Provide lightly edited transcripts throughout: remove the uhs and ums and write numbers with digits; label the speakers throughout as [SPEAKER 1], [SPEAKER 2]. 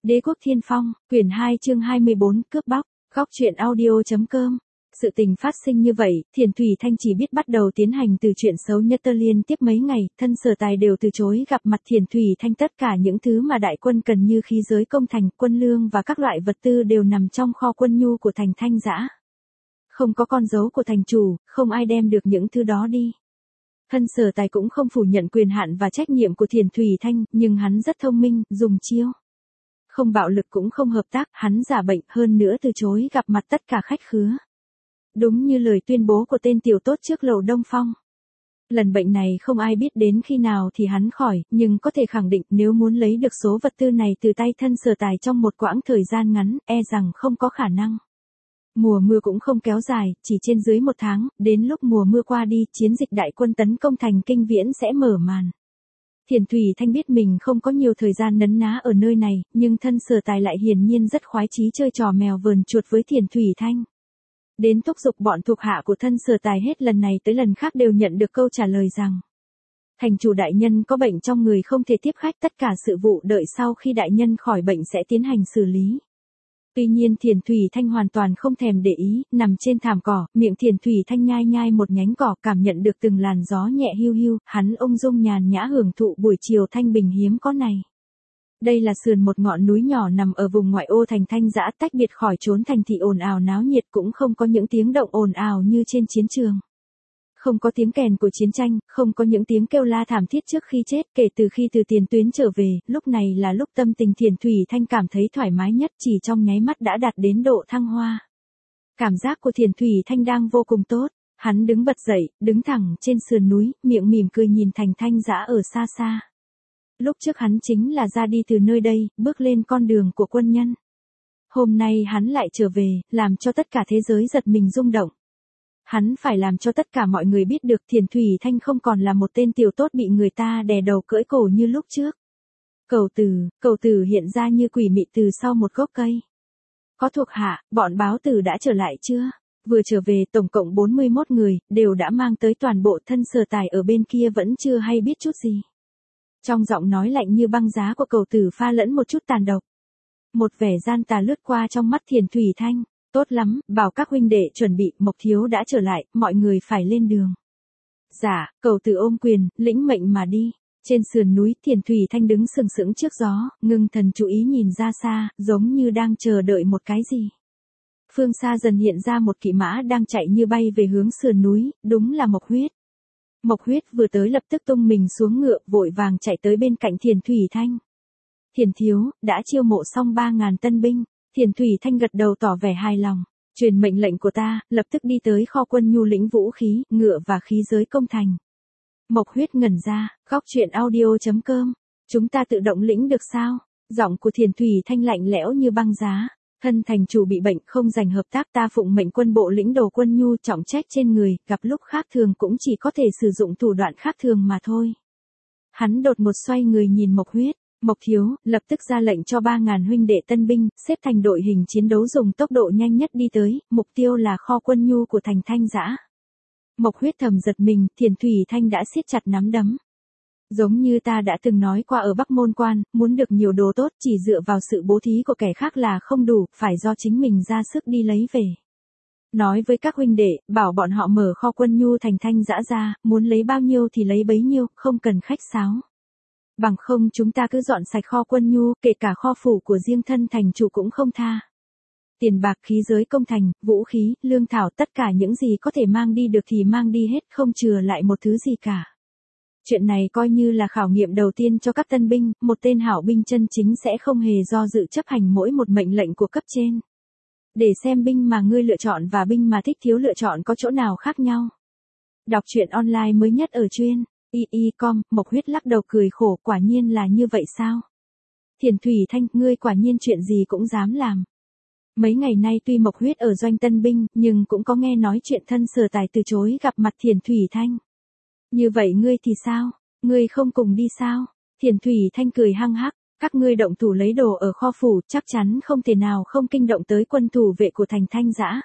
[SPEAKER 1] Đế quốc Thiên Phong, quyển 2 chương 24, cướp bóc, góc truyện audio.com. Sự tình phát sinh như vậy, Thiền Thủy Thanh chỉ biết bắt đầu tiến hành từ chuyện xấu nhất liên tiếp mấy ngày, thân Sở Tài đều từ chối gặp mặt Thiền Thủy Thanh, tất cả những thứ mà đại quân cần như khí giới công thành, quân lương và các loại vật tư đều nằm trong kho quân nhu của thành Thanh Dã. Không có con dấu của thành chủ, không ai đem được những thứ đó đi. Thân Sở Tài cũng không phủ nhận quyền hạn và trách nhiệm của Thiền Thủy Thanh, nhưng hắn rất thông minh, dùng chiêu. Không bạo lực cũng không hợp tác, hắn giả bệnh, hơn nữa từ chối gặp mặt tất cả khách khứa. Đúng như lời tuyên bố của tên tiểu tốt trước lầu Đông Phong. Lần bệnh này không ai biết đến khi nào thì hắn khỏi, nhưng có thể khẳng định nếu muốn lấy được số vật tư này từ tay thân Sở Tài trong một quãng thời gian ngắn, e rằng không có khả năng. Mùa mưa cũng không kéo dài, chỉ trên dưới 1 tháng, đến lúc mùa mưa qua đi, chiến dịch đại quân tấn công thành Kinh Viễn sẽ mở màn. Thiền Thủy Thanh biết mình không có nhiều thời gian nấn ná ở nơi này, nhưng thân Sở Tài lại hiển nhiên rất khoái chí chơi trò mèo vờn chuột với Thiền Thủy Thanh. Đến thúc giục bọn thuộc hạ của thân Sở Tài hết lần này tới lần khác đều nhận được câu trả lời rằng thành chủ đại nhân có bệnh trong người không thể tiếp khách, tất cả sự vụ đợi sau khi đại nhân khỏi bệnh sẽ tiến hành xử lý. Tuy nhiên Thiền Thủy Thanh hoàn toàn không thèm để ý, nằm trên thảm cỏ, miệng Thiền Thủy Thanh nhai nhai một nhánh cỏ, cảm nhận được từng làn gió nhẹ hiu hiu, hắn ung dung nhàn nhã hưởng thụ buổi chiều thanh bình hiếm có này. Đây là sườn một ngọn núi nhỏ nằm ở vùng ngoại ô thành Thanh Dã, tách biệt khỏi chốn thành thị ồn ào náo nhiệt, cũng không có những tiếng động ồn ào như trên chiến trường. Không có tiếng kèn của chiến tranh, không có những tiếng kêu la thảm thiết trước khi chết. Kể từ khi từ tiền tuyến trở về, lúc này là lúc tâm tình Thiền Thủy Thanh cảm thấy thoải mái nhất, chỉ trong nháy mắt đã đạt đến độ thăng hoa. Cảm giác của Thiền Thủy Thanh đang vô cùng tốt. Hắn đứng bật dậy, đứng thẳng trên sườn núi, miệng mỉm cười nhìn thành Thanh Dã ở xa xa. Lúc trước hắn chính là ra đi từ nơi đây, bước lên con đường của quân nhân. Hôm nay hắn lại trở về, làm cho tất cả thế giới giật mình rung động. Hắn phải làm cho tất cả mọi người biết được Thiền Thủy Thanh không còn là một tên tiểu tốt bị người ta đè đầu cưỡi cổ như lúc trước. Cầu tử hiện ra như quỷ mị từ sau một gốc cây. Có thuộc hạ, bọn báo tử đã trở lại chưa? Vừa trở về tổng cộng 41 người, đều đã mang tới toàn bộ. Thân Sở Tài ở bên kia vẫn chưa hay biết chút gì. Trong giọng nói lạnh như băng giá của cầu tử pha lẫn một chút tàn độc. Một vẻ gian tà lướt qua trong mắt Thiền Thủy Thanh. Tốt lắm, bảo các huynh đệ chuẩn bị, Mộc thiếu đã trở lại, mọi người phải lên đường. Dạ, cầu tử ôm quyền, lĩnh mệnh mà đi. Trên sườn núi, Thiền Thủy Thanh đứng sừng sững trước gió, ngưng thần chú ý nhìn ra xa, giống như đang chờ đợi một cái gì. Phương xa dần hiện ra một kỵ mã đang chạy như bay về hướng sườn núi, đúng là Mộc Huyết. Mộc Huyết vừa tới lập tức tung mình xuống ngựa, vội vàng chạy tới bên cạnh Thiền Thủy Thanh. Thiền thiếu, đã chiêu mộ xong 3.000 tân binh. Thiền Thủy Thanh gật đầu tỏ vẻ hài lòng. Truyền mệnh lệnh của ta, lập tức đi tới kho quân nhu lĩnh vũ khí, ngựa và khí giới công thành. Mộc Huyết ngẩn ra, góc truyện audio.com. Chúng ta tự động lĩnh được sao? Giọng của Thiền Thủy Thanh lạnh lẽo như băng giá. Thân thành chủ bị bệnh không giành hợp tác, ta phụng mệnh quân bộ lĩnh đồ quân nhu trọng trách trên người, gặp lúc khác thường cũng chỉ có thể sử dụng thủ đoạn khác thường mà thôi. Hắn đột ngột xoay người nhìn Mộc Huyết. Mộc thiếu, lập tức ra lệnh cho 3.000 huynh đệ tân binh, xếp thành đội hình chiến đấu dùng tốc độ nhanh nhất đi tới, mục tiêu là kho quân nhu của thành Thanh Dã. Mộc Huyết thầm giật mình, Thiền Thủy Thanh đã siết chặt nắm đấm. Giống như ta đã từng nói qua ở Bắc Môn Quan, muốn được nhiều đồ tốt chỉ dựa vào sự bố thí của kẻ khác là không đủ, phải do chính mình ra sức đi lấy về. Nói với các huynh đệ, bảo bọn họ mở kho quân nhu thành Thanh Dã ra, muốn lấy bao nhiêu thì lấy bấy nhiêu, không cần khách sáo. Bằng không chúng ta cứ dọn sạch kho quân nhu, kể cả kho phủ của riêng thân thành chủ cũng không tha. Tiền bạc, khí giới công thành, vũ khí, lương thảo, tất cả những gì có thể mang đi được thì mang đi hết, không chừa lại một thứ gì cả. Chuyện này coi như là khảo nghiệm đầu tiên cho các tân binh, một tên hảo binh chân chính sẽ không hề do dự chấp hành mỗi một mệnh lệnh của cấp trên. Để xem binh mà ngươi lựa chọn và binh mà thích thiếu lựa chọn có chỗ nào khác nhau. Đọc truyện online mới nhất ở truyện com. Mộc Huyết lắc đầu cười khổ, quả nhiên là như vậy sao? Thiền Thủy Thanh, ngươi quả nhiên chuyện gì cũng dám làm. Mấy ngày nay tuy Mộc Huyết ở doanh tân binh, nhưng cũng có nghe nói chuyện thân Sở Tài từ chối gặp mặt Thiền Thủy Thanh. Như vậy ngươi thì sao? Ngươi không cùng đi sao? Thiền Thủy Thanh cười hăng hắc, các ngươi động thủ lấy đồ ở kho phủ, chắc chắn không thể nào không kinh động tới quân thủ vệ của thành Thanh Dã.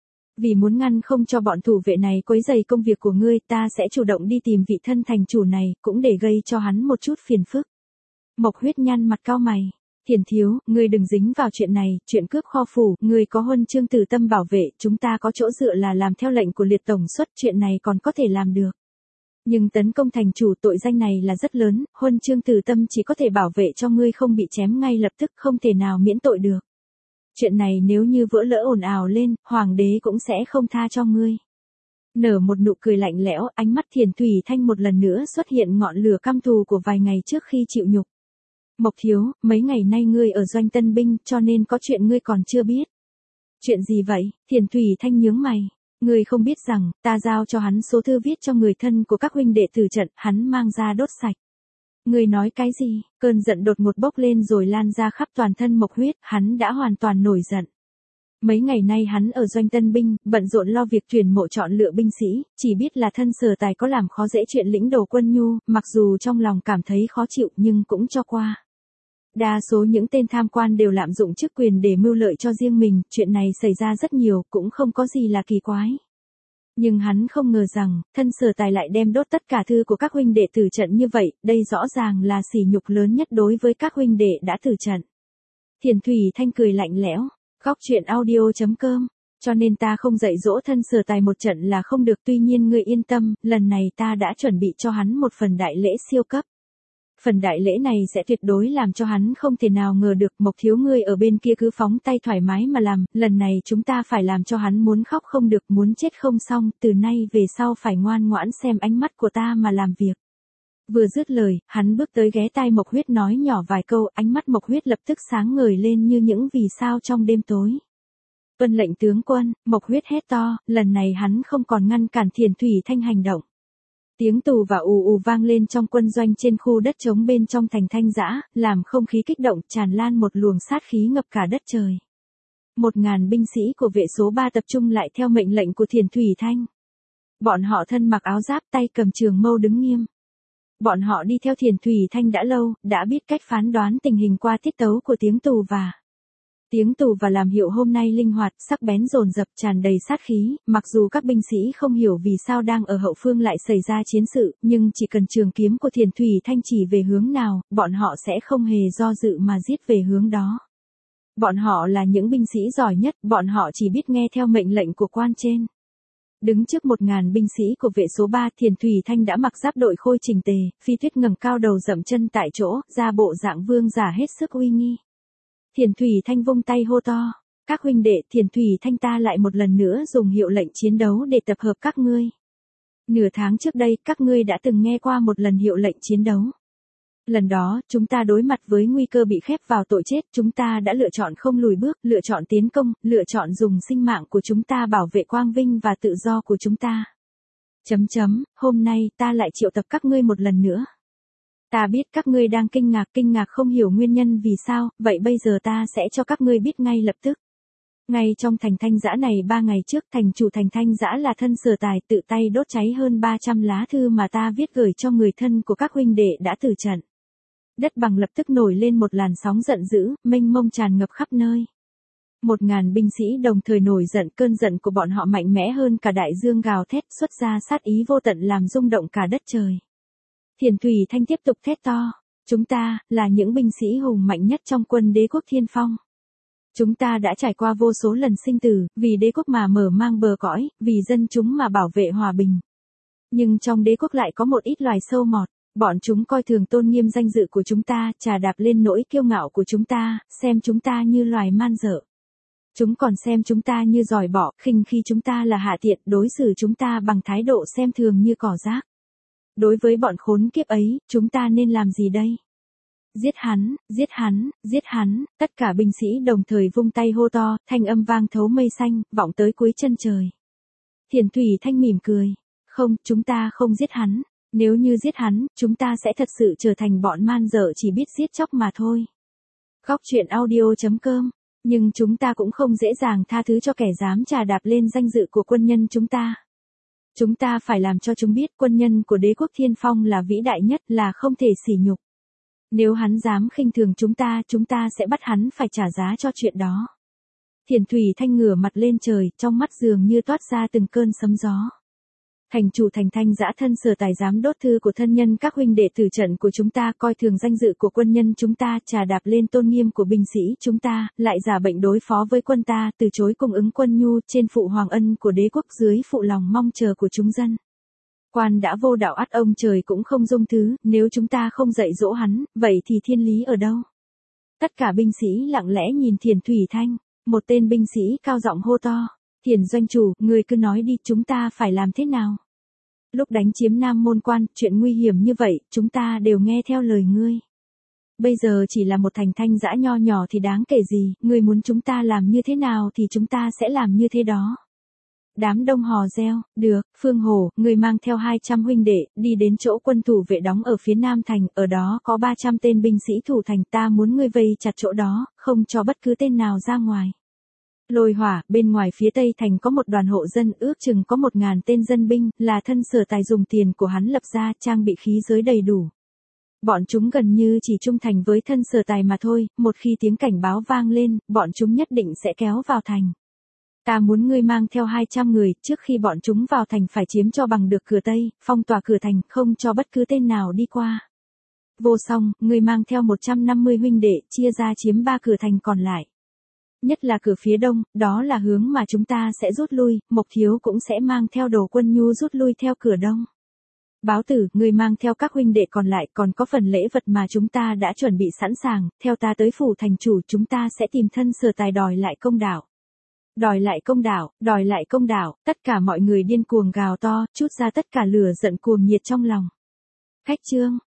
[SPEAKER 1] Vì muốn ngăn không cho bọn thủ vệ này quấy rầy công việc của ngươi, ta sẽ chủ động đi tìm vị thân thành chủ này, cũng để gây cho hắn một chút phiền phức. Mộc Huyết nhăn mặt cau mày. Thiền thiếu, ngươi đừng dính vào chuyện này, chuyện cướp kho phủ, ngươi có huân chương Từ Tâm bảo vệ, chúng ta có chỗ dựa là làm theo lệnh của liệt tổng suất, chuyện này còn có thể làm được. Nhưng tấn công thành chủ tội danh này là rất lớn, huân chương Từ Tâm chỉ có thể bảo vệ cho ngươi không bị chém ngay lập tức, không thể nào miễn tội được. Chuyện này nếu như vỡ lỡ ồn ào lên, hoàng đế cũng sẽ không tha cho ngươi. Nở một nụ cười lạnh lẽo, ánh mắt Thiền Thủy Thanh một lần nữa xuất hiện ngọn lửa căm thù của vài ngày trước khi chịu nhục. Mộc thiếu, mấy ngày nay ngươi ở doanh tân binh, cho nên có chuyện ngươi còn chưa biết. Chuyện gì vậy? Thiền Thủy Thanh nhướng mày. Ngươi không biết rằng, ta giao cho hắn số thư viết cho người thân của các huynh đệ tử trận, hắn mang ra đốt sạch. Ngươi nói cái gì? Cơn giận đột ngột bốc lên rồi lan ra khắp toàn thân Mộc Huyết, hắn đã hoàn toàn nổi giận. Mấy ngày nay hắn ở doanh tân binh, bận rộn lo việc tuyển mộ chọn lựa binh sĩ, chỉ biết là thân Sở Tài có làm khó dễ chuyện lĩnh đồ quân nhu, mặc dù trong lòng cảm thấy khó chịu nhưng cũng cho qua. Đa số những tên tham quan đều lạm dụng chức quyền để mưu lợi cho riêng mình, chuyện này xảy ra rất nhiều, cũng không có gì là kỳ quái. Nhưng hắn không ngờ rằng, thân Sở Tài lại đem đốt tất cả thư của các huynh đệ tử trận như vậy, đây rõ ràng là sỉ nhục lớn nhất đối với các huynh đệ đã tử trận. Thiền Thủy Thanh cười lạnh lẽo, góc truyện audio.com, cho nên ta không dạy dỗ thân Sở Tài một trận là không được, tuy nhiên ngươi yên tâm, lần này ta đã chuẩn bị cho hắn một phần đại lễ siêu cấp. Phần đại lễ này sẽ tuyệt đối làm cho hắn không thể nào ngờ được. Mộc thiếu, ngươi ở bên kia cứ phóng tay thoải mái mà làm, lần này chúng ta phải làm cho hắn muốn khóc không được, muốn chết không xong, từ nay về sau phải ngoan ngoãn xem ánh mắt của ta mà làm việc. Vừa dứt lời, hắn bước tới ghé tai Mộc Huyết nói nhỏ vài câu, ánh mắt Mộc Huyết lập tức sáng ngời lên như những vì sao trong đêm tối. Tuân lệnh tướng quân, Mộc Huyết hét to, lần này hắn không còn ngăn cản Thiền Thủy Thanh hành động. Tiếng tù và ù ù vang lên trong quân doanh trên khu đất trống bên trong thành Thanh Giã, làm không khí kích động, tràn lan một luồng sát khí ngập cả đất trời. 1000 binh sĩ của vệ số 3 tập trung lại theo mệnh lệnh của Thiền Thủy Thanh. Bọn họ thân mặc áo giáp, tay cầm trường mâu đứng nghiêm. Bọn họ đi theo Thiền Thủy Thanh đã lâu, đã biết cách phán đoán tình hình qua tiết tấu của tiếng tù và. Tiếng tù và làm hiệu hôm nay linh hoạt, sắc bén dồn dập, tràn đầy sát khí, mặc dù các binh sĩ không hiểu vì sao đang ở hậu phương lại xảy ra chiến sự, nhưng chỉ cần trường kiếm của Thiền Thủy Thanh chỉ về hướng nào, bọn họ sẽ không hề do dự mà giết về hướng đó. Bọn họ là những binh sĩ giỏi nhất, bọn họ chỉ biết nghe theo mệnh lệnh của quan trên. Đứng trước 1000 binh sĩ của vệ số 3, Thiền Thủy Thanh đã mặc giáp đội khôi chỉnh tề, Phi Tuyết ngẩng cao đầu dậm chân tại chỗ, ra bộ dạng vương giả hết sức uy nghi. Thiền Thủy Thanh vung tay hô to, các huynh đệ, Thiền Thủy Thanh ta lại một lần nữa dùng hiệu lệnh chiến đấu để tập hợp các ngươi. Nửa tháng trước đây, các ngươi đã từng nghe qua một lần hiệu lệnh chiến đấu. Lần đó, chúng ta đối mặt với nguy cơ bị khép vào tội chết, chúng ta đã lựa chọn không lùi bước, lựa chọn tiến công, lựa chọn dùng sinh mạng của chúng ta bảo vệ quang vinh và tự do của chúng ta. Hôm nay ta lại triệu tập các ngươi một lần nữa. Ta biết các ngươi đang kinh ngạc không hiểu nguyên nhân vì sao, vậy bây giờ ta sẽ cho các ngươi biết ngay lập tức. Ngay trong thành Thanh Giã này 3 ngày trước, thành chủ thành Thanh Giã là thân Sở Tài tự tay đốt cháy hơn 300 lá thư mà ta viết gửi cho người thân của các huynh đệ đã tử trận. Đất bằng lập tức nổi lên một làn sóng giận dữ, mênh mông tràn ngập khắp nơi. 1000 binh sĩ đồng thời nổi giận, cơn giận của bọn họ mạnh mẽ hơn cả đại dương gào thét, xuất ra sát ý vô tận làm rung động cả đất trời. Thiền Thủy Thanh tiếp tục thét to, chúng ta, là những binh sĩ hùng mạnh nhất trong quân đế quốc Thiên Phong. Chúng ta đã trải qua vô số lần sinh tử, vì đế quốc mà mở mang bờ cõi, vì dân chúng mà bảo vệ hòa bình. Nhưng trong đế quốc lại có một ít loài sâu mọt, bọn chúng coi thường tôn nghiêm danh dự của chúng ta, trà đạp lên nỗi kiêu ngạo của chúng ta, xem chúng ta như loài man dợ. Chúng còn xem chúng ta như giỏi bỏ, khinh khi chúng ta là hạ tiện, đối xử chúng ta bằng thái độ xem thường như cỏ rác. Đối với bọn khốn kiếp ấy, chúng ta nên làm gì đây? Giết hắn, giết hắn, giết hắn, tất cả binh sĩ đồng thời vung tay hô to, thanh âm vang thấu mây xanh, vọng tới cuối chân trời. Thiền Thủy Thanh mỉm cười, không, chúng ta không giết hắn, nếu như giết hắn, chúng ta sẽ thật sự trở thành bọn man dợ chỉ biết giết chóc mà thôi. Góc truyện audio.com, nhưng chúng ta cũng không dễ dàng tha thứ cho kẻ dám trà đạp lên danh dự của quân nhân chúng ta. Chúng ta phải làm cho chúng biết quân nhân của đế quốc Thiên Phong là vĩ đại nhất, là không thể sỉ nhục. Nếu hắn dám khinh thường chúng ta sẽ bắt hắn phải trả giá cho chuyện đó. Thiền Thủy Thanh ngửa mặt lên trời, trong mắt dường như toát ra từng cơn sấm gió. Thành chủ Thành Thanh Dã thân Sở Tài dám đốt thư của thân nhân các huynh đệ tử trận của chúng ta, coi thường danh dự của quân nhân chúng ta, trà đạp lên tôn nghiêm của binh sĩ chúng ta, lại giả bệnh đối phó với quân ta, từ chối cung ứng quân nhu, trên phụ hoàng ân của đế quốc, dưới phụ lòng mong chờ của chúng dân. Quan đã vô đạo ắt ông trời cũng không dung thứ, nếu chúng ta không dạy dỗ hắn, vậy thì thiên lý ở đâu? Tất cả binh sĩ lặng lẽ nhìn Thiền Thủy Thanh, một tên binh sĩ cao giọng hô to, Thiền doanh chủ, người cứ nói đi, chúng ta phải làm thế nào? Lúc đánh chiếm Nam Môn Quan, chuyện nguy hiểm như vậy, chúng ta đều nghe theo lời ngươi. Bây giờ chỉ là một Thành Thanh Dã nho nhỏ thì đáng kể gì, ngươi muốn chúng ta làm như thế nào thì chúng ta sẽ làm như thế đó. Đám đông hò reo, được, Phương Hổ, người mang theo 200 huynh đệ, đi đến chỗ quân thủ vệ đóng ở phía Nam Thành, ở đó có 300 tên binh sĩ thủ thành, ta muốn ngươi vây chặt chỗ đó, không cho bất cứ tên nào ra ngoài. Lôi Hỏa, bên ngoài phía Tây Thành có một đoàn hộ dân, ước chừng có 1.000 tên dân binh, là thân Sở Tài dùng tiền của hắn lập ra, trang bị khí giới đầy đủ. Bọn chúng gần như chỉ trung thành với thân Sở Tài mà thôi, một khi tiếng cảnh báo vang lên, bọn chúng nhất định sẽ kéo vào thành. Ta muốn ngươi mang theo 200 người, trước khi bọn chúng vào thành phải chiếm cho bằng được cửa Tây, phong tỏa cửa thành, không cho bất cứ tên nào đi qua. Vô Song, ngươi mang theo 150 huynh đệ, chia ra chiếm 3 cửa thành còn lại. Nhất là cửa phía đông, đó là hướng mà chúng ta sẽ rút lui, Mộc Thiếu cũng sẽ mang theo đồ quân nhu rút lui theo cửa đông. Báo Tử, người mang theo các huynh đệ còn lại, còn có phần lễ vật mà chúng ta đã chuẩn bị sẵn sàng, theo ta tới phủ thành chủ, chúng ta sẽ tìm thân Sở Tài đòi lại công đạo. Đòi lại công đạo, đòi lại công đạo, tất cả mọi người điên cuồng gào to, trút ra tất cả lửa giận cuồng nhiệt trong lòng. Khách trương,